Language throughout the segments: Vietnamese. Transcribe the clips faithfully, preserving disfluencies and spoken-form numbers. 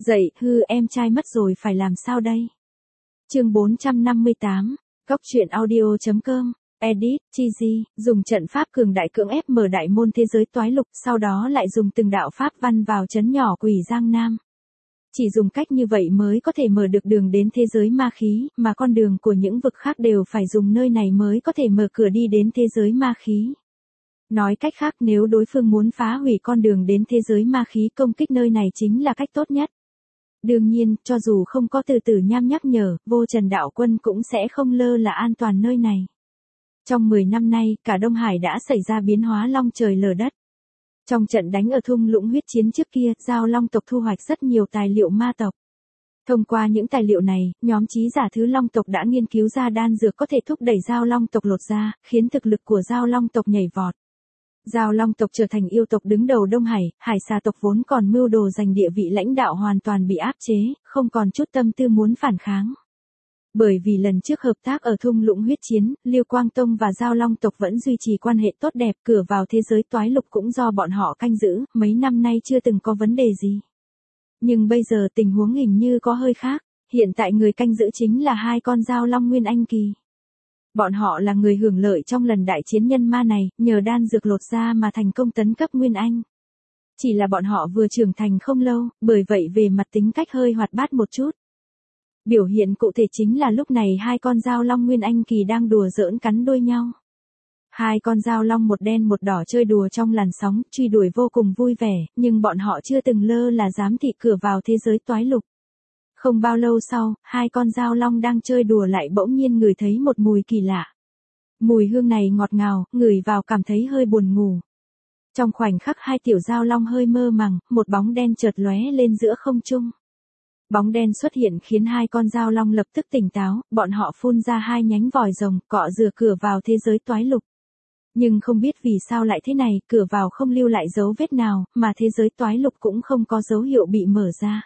Dậy, hư em trai mất rồi phải làm sao đây? Chương bốn trăm năm mươi tám, Cóc truyện audio.com, edit, Chizi, dùng trận pháp cường đại cưỡng ép mở đại môn thế giới toái lục, sau đó lại dùng từng đạo pháp văn vào trấn nhỏ Quỷ Giang Nam. Chỉ dùng cách như vậy mới có thể mở được đường đến thế giới ma khí, mà con đường của những vực khác đều phải dùng nơi này mới có thể mở cửa đi đến thế giới ma khí. Nói cách khác, nếu đối phương muốn phá hủy con đường đến thế giới ma khí, công kích nơi này chính là cách tốt nhất. Đương nhiên, cho dù không có từ từ nham nhắc nhở, Vô Trần đạo quân cũng sẽ không lơ là an toàn nơi này. Trong mười năm nay, cả Đông Hải đã xảy ra biến hóa long trời lở đất. Trong trận đánh ở thung lũng huyết chiến trước kia, Giao Long tộc thu hoạch rất nhiều tài liệu ma tộc. Thông qua những tài liệu này, nhóm trí giả thứ Long tộc đã nghiên cứu ra đan dược có thể thúc đẩy Giao Long tộc lột ra, khiến thực lực của Giao Long tộc nhảy vọt. Giao Long tộc trở thành yêu tộc đứng đầu Đông Hải, Hải Xà tộc vốn còn mưu đồ giành địa vị lãnh đạo hoàn toàn bị áp chế, không còn chút tâm tư muốn phản kháng. Bởi vì lần trước hợp tác ở thung lũng huyết chiến, Liêu Quang Tông và Giao Long tộc vẫn duy trì quan hệ tốt đẹp, cửa vào thế giới toái lục cũng do bọn họ canh giữ, mấy năm nay chưa từng có vấn đề gì. Nhưng bây giờ tình huống hình như có hơi khác, hiện tại người canh giữ chính là hai con Giao Long Nguyên Anh Kỳ. Bọn họ là người hưởng lợi trong lần đại chiến nhân ma này, nhờ đan dược lột ra mà thành công tấn cấp Nguyên Anh. Chỉ là bọn họ vừa trưởng thành không lâu, bởi vậy về mặt tính cách hơi hoạt bát một chút. Biểu hiện cụ thể chính là lúc này hai con Giao Long Nguyên Anh Kỳ đang đùa giỡn cắn đuôi nhau. Hai con Giao Long một đen một đỏ chơi đùa trong làn sóng, truy đuổi vô cùng vui vẻ, nhưng bọn họ chưa từng lơ là giám thị cửa vào thế giới toái lục. Không bao lâu sau, hai con Giao Long đang chơi đùa lại bỗng nhiên ngửi thấy một mùi kỳ lạ. Mùi hương này ngọt ngào, ngửi vào cảm thấy hơi buồn ngủ. Trong khoảnh khắc hai tiểu Giao Long hơi mơ màng, một bóng đen chợt lóe lên giữa không trung. Bóng đen xuất hiện khiến hai con Giao Long lập tức tỉnh táo, bọn họ phun ra hai nhánh vòi rồng, cọ rửa cửa vào thế giới toái lục. Nhưng không biết vì sao lại thế này, cửa vào không lưu lại dấu vết nào, mà thế giới toái lục cũng không có dấu hiệu bị mở ra.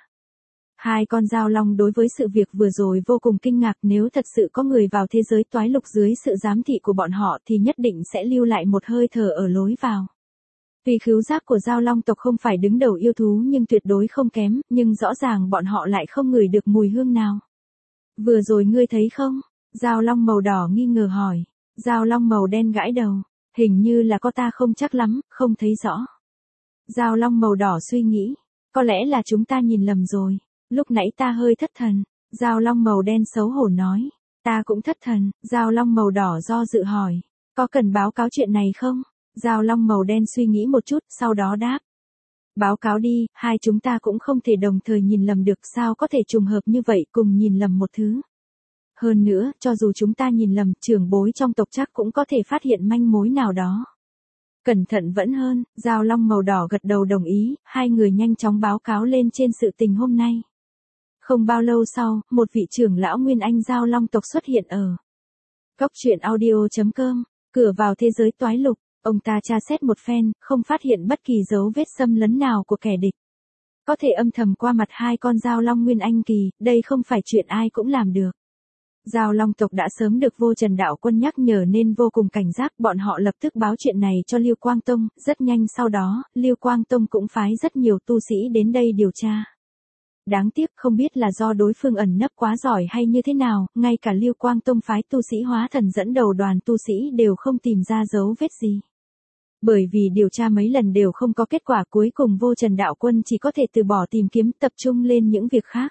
Hai con Giao Long đối với sự việc vừa rồi vô cùng kinh ngạc, nếu thật sự có người vào thế giới toái lục dưới sự giám thị của bọn họ thì nhất định sẽ lưu lại một hơi thở ở lối vào. Vì khứu giác của Giao Long tộc không phải đứng đầu yêu thú nhưng tuyệt đối không kém, nhưng rõ ràng bọn họ lại không ngửi được mùi hương nào. Vừa rồi ngươi thấy không? Giao Long màu đỏ nghi ngờ hỏi. Giao Long màu đen gãi đầu. Hình như là có ta không chắc lắm, không thấy rõ. Giao Long màu đỏ suy nghĩ. Có lẽ là chúng ta nhìn lầm rồi. Lúc nãy ta hơi thất thần. Giao Long màu đen xấu hổ nói. Ta cũng thất thần. Giao Long màu đỏ do dự hỏi. Có cần báo cáo chuyện này không? Giao Long màu đen suy nghĩ một chút, sau đó đáp. Báo cáo đi, hai chúng ta cũng không thể đồng thời nhìn lầm được, sao có thể trùng hợp như vậy cùng nhìn lầm một thứ. Hơn nữa, cho dù chúng ta nhìn lầm, trưởng bối trong tộc chắc cũng có thể phát hiện manh mối nào đó. Cẩn thận vẫn hơn, Giao Long màu đỏ gật đầu đồng ý, hai người nhanh chóng báo cáo lên trên sự tình hôm nay. Không bao lâu sau, một vị trưởng lão Nguyên Anh Giao Long tộc xuất hiện ở Cóc truyện audio.com, cửa vào thế giới toái lục. Ông ta tra xét một phen, không phát hiện bất kỳ dấu vết xâm lấn nào của kẻ địch. Có thể âm thầm qua mặt hai con Giao Long Nguyên Anh Kỳ, đây không phải chuyện ai cũng làm được. Giao Long tộc đã sớm được Vô Trần đạo quân nhắc nhở nên vô cùng cảnh giác, bọn họ lập tức báo chuyện này cho Liêu Quang Tông, rất nhanh sau đó, Liêu Quang Tông cũng phái rất nhiều tu sĩ đến đây điều tra. Đáng tiếc không biết là do đối phương ẩn nấp quá giỏi hay như thế nào, ngay cả Liêu Quang Tông phái tu sĩ hóa thần dẫn đầu đoàn tu sĩ đều không tìm ra dấu vết gì. Bởi vì điều tra mấy lần đều không có kết quả, cuối cùng Vô Trần đạo quân chỉ có thể từ bỏ tìm kiếm, tập trung lên những việc khác.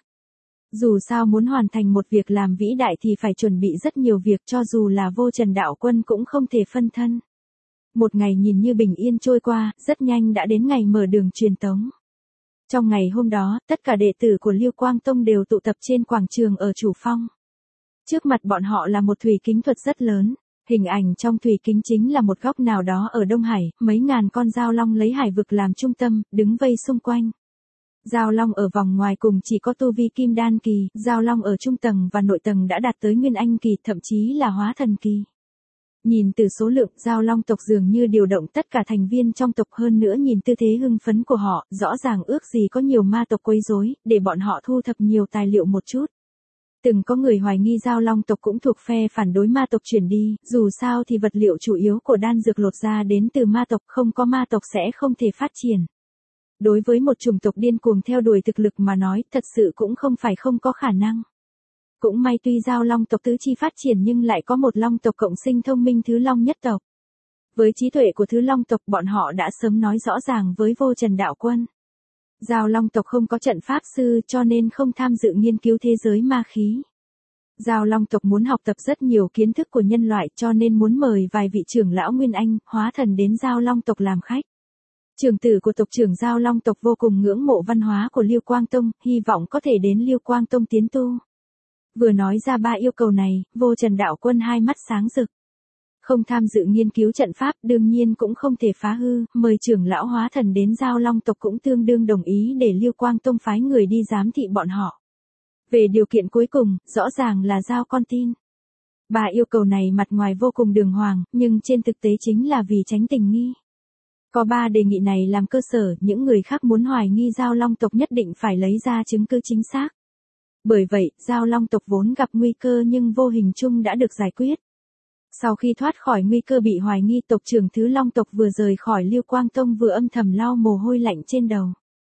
Dù sao muốn hoàn thành một việc làm vĩ đại thì phải chuẩn bị rất nhiều việc, cho dù là Vô Trần đạo quân cũng không thể phân thân. Một ngày nhìn như bình yên trôi qua, rất nhanh đã đến ngày mở đường truyền tống. Trong ngày hôm đó, tất cả đệ tử của Liêu Quang Tông đều tụ tập trên quảng trường ở Chủ Phong. Trước mặt bọn họ là một thủy kính thuật rất lớn. Hình ảnh trong thủy kính chính là một góc nào đó ở Đông Hải, mấy ngàn con Giao Long lấy hải vực làm trung tâm, đứng vây xung quanh. Giao Long ở vòng ngoài cùng chỉ có tu vi Kim Đan Kỳ, Giao Long ở trung tầng và nội tầng đã đạt tới Nguyên Anh Kỳ, thậm chí là Hóa Thần Kỳ. Nhìn từ số lượng, Giao Long tộc dường như điều động tất cả thành viên trong tộc, hơn nữa nhìn tư thế hưng phấn của họ, rõ ràng ước gì có nhiều ma tộc quấy rối, để bọn họ thu thập nhiều tài liệu một chút. Từng có người hoài nghi Giao Long tộc cũng thuộc phe phản đối ma tộc chuyển đi, dù sao thì vật liệu chủ yếu của đan dược lột ra đến từ ma tộc, không có ma tộc sẽ không thể phát triển. Đối với một chủng tộc điên cuồng theo đuổi thực lực mà nói, thật sự cũng không phải không có khả năng. Cũng may tuy giao long tộc tứ chi phát triển nhưng lại có một long tộc cộng sinh thông minh thứ long nhất tộc. Với trí tuệ của thứ long tộc bọn họ đã sớm nói rõ ràng với Vô Trần Đạo Quân. Giao long tộc không có trận pháp sư cho nên không tham dự nghiên cứu thế giới ma khí. Giao long tộc muốn học tập rất nhiều kiến thức của nhân loại cho nên muốn mời vài vị trưởng lão Nguyên Anh, hóa thần đến giao long tộc làm khách. Trưởng tử của tộc trưởng giao long tộc vô cùng ngưỡng mộ văn hóa của Liêu Quang Tông, hy vọng có thể đến Liêu Quang Tông tiến tu. Vừa nói ra ba yêu cầu này, Vô Trần Đạo Quân hai mắt sáng rực. Không tham dự nghiên cứu trận pháp đương nhiên cũng không thể phá hư, mời trưởng lão hóa thần đến giao long tộc cũng tương đương đồng ý để Liêu Quang Tông phái người đi giám thị bọn họ. Về điều kiện cuối cùng, rõ ràng là giao con tin. Ba yêu cầu này mặt ngoài vô cùng đường hoàng, nhưng trên thực tế chính là vì tránh tình nghi. Có ba đề nghị này làm cơ sở, những người khác muốn hoài nghi giao long tộc nhất định phải lấy ra chứng cứ chính xác. Bởi vậy, giao long tộc vốn gặp nguy cơ nhưng vô hình chung đã được giải quyết. Sau khi thoát khỏi nguy cơ bị hoài nghi, tộc trưởng thứ long tộc vừa rời khỏi Liêu Quang Tông vừa âm thầm lau mồ hôi lạnh trên đầu.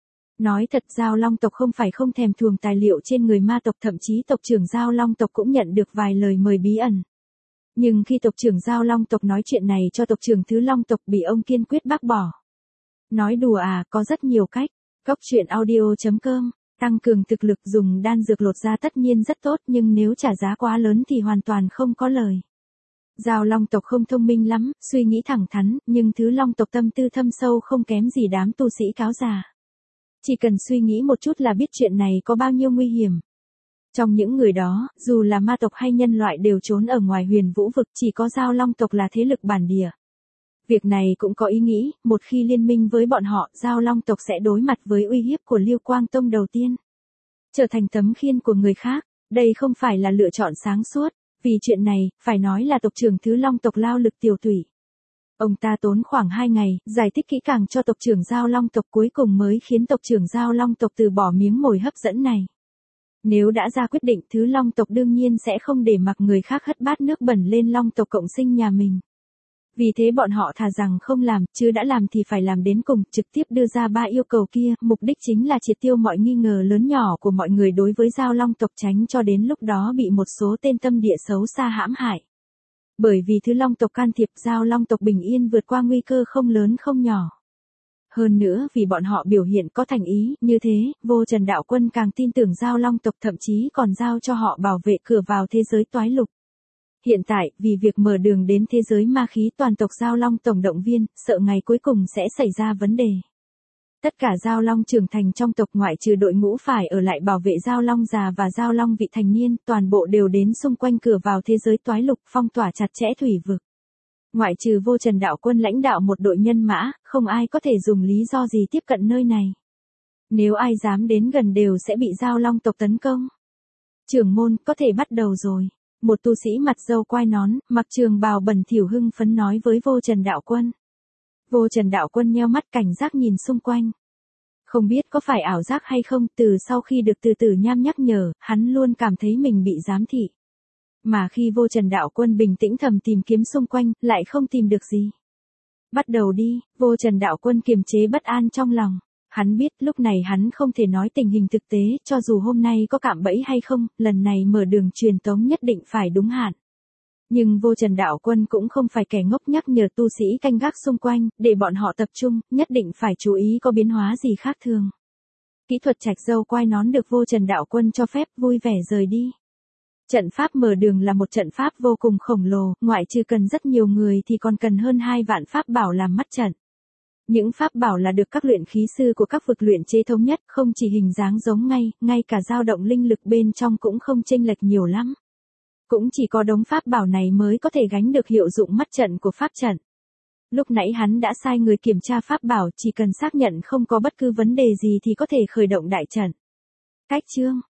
Nói thật, giao long tộc không phải không thèm thuồng tài liệu trên người ma tộc, thậm chí tộc trưởng giao long tộc cũng nhận được vài lời mời bí ẩn. Nhưng khi tộc trưởng giao long tộc nói chuyện này cho tộc trưởng thứ long tộc bị ông kiên quyết bác bỏ. Nói đùa à, có rất nhiều cách. Góc truyện audio chấm com, tăng cường thực lực dùng đan dược lột da tất nhiên rất tốt nhưng nếu trả giá quá lớn thì hoàn toàn không có lời. Giao long tộc không thông minh lắm, suy nghĩ thẳng thắn, nhưng thứ long tộc tâm tư thâm sâu không kém gì đám tu sĩ cáo già. Chỉ cần suy nghĩ một chút là biết chuyện này có bao nhiêu nguy hiểm. Trong những người đó, dù là ma tộc hay nhân loại đều trốn ở ngoài huyền vũ vực, chỉ có giao long tộc là thế lực bản địa. Việc này cũng có ý nghĩ, một khi liên minh với bọn họ, giao long tộc sẽ đối mặt với uy hiếp của Liêu Quang Tông đầu tiên. Trở thành tấm khiên của người khác, đây không phải là lựa chọn sáng suốt, vì chuyện này, phải nói là tộc trưởng thứ long tộc lao lực tiểu tủy. Ông ta tốn khoảng hai ngày, giải thích kỹ càng cho tộc trưởng giao long tộc cuối cùng mới khiến tộc trưởng giao long tộc từ bỏ miếng mồi hấp dẫn này. Nếu đã ra quyết định, thứ long tộc đương nhiên sẽ không để mặc người khác hất bát nước bẩn lên long tộc cộng sinh nhà mình. Vì thế bọn họ thà rằng không làm, chứ đã làm thì phải làm đến cùng, trực tiếp đưa ra ba yêu cầu kia, mục đích chính là triệt tiêu mọi nghi ngờ lớn nhỏ của mọi người đối với giao long tộc, tránh cho đến lúc đó bị một số tên tâm địa xấu xa hãm hại. Bởi vì thứ long tộc can thiệp, giao long tộc bình yên vượt qua nguy cơ không lớn không nhỏ. Hơn nữa vì bọn họ biểu hiện có thành ý, như thế, Vô Trần Đạo Quân càng tin tưởng giao long tộc, thậm chí còn giao cho họ bảo vệ cửa vào thế giới toái lục. Hiện tại, vì việc mở đường đến thế giới ma khí, toàn tộc giao long tổng động viên, sợ ngày cuối cùng sẽ xảy ra vấn đề. Tất cả giao long trưởng thành trong tộc ngoại trừ đội ngũ phải ở lại bảo vệ giao long già và giao long vị thành niên, toàn bộ đều đến xung quanh cửa vào thế giới toái lục, phong tỏa chặt chẽ thủy vực. Ngoại trừ Vô Trần Đạo Quân lãnh đạo một đội nhân mã, không ai có thể dùng lý do gì tiếp cận nơi này. Nếu ai dám đến gần đều sẽ bị giao long tộc tấn công. Trưởng môn, có thể bắt đầu rồi. Một tu sĩ mặt râu quai nón, mặc trường bào bẩn thỉu hưng phấn nói với Vô Trần Đạo Quân. Vô Trần Đạo Quân nheo mắt cảnh giác nhìn xung quanh. Không biết có phải ảo giác hay không, từ sau khi được từ từ nham nhắc nhở, hắn luôn cảm thấy mình bị giám thị. Mà khi Vô Trần Đạo Quân bình tĩnh thầm tìm kiếm xung quanh, lại không tìm được gì. Bắt đầu đi, Vô Trần Đạo Quân kiềm chế bất an trong lòng. Hắn biết lúc này hắn không thể nói tình hình thực tế, cho dù hôm nay có cạm bẫy hay không, lần này mở đường truyền tống nhất định phải đúng hạn. Nhưng Vô Trần Đạo Quân cũng không phải kẻ ngốc, nhắc nhở tu sĩ canh gác xung quanh, để bọn họ tập trung, nhất định phải chú ý có biến hóa gì khác thường. Kỹ thuật trạch râu quai nón được Vô Trần Đạo Quân cho phép, vui vẻ rời đi. Trận pháp mở đường là một trận pháp vô cùng khổng lồ, ngoại trừ cần rất nhiều người thì còn cần hơn hai vạn pháp bảo làm mắt trận. Những pháp bảo là được các luyện khí sư của các vực luyện chế thống nhất, không chỉ hình dáng giống ngay, ngay cả dao động linh lực bên trong cũng không chênh lệch nhiều lắm. Cũng chỉ có đống pháp bảo này mới có thể gánh được hiệu dụng mắt trận của pháp trận. Lúc nãy hắn đã sai người kiểm tra pháp bảo, chỉ cần xác nhận không có bất cứ vấn đề gì thì có thể khởi động đại trận. Cách chương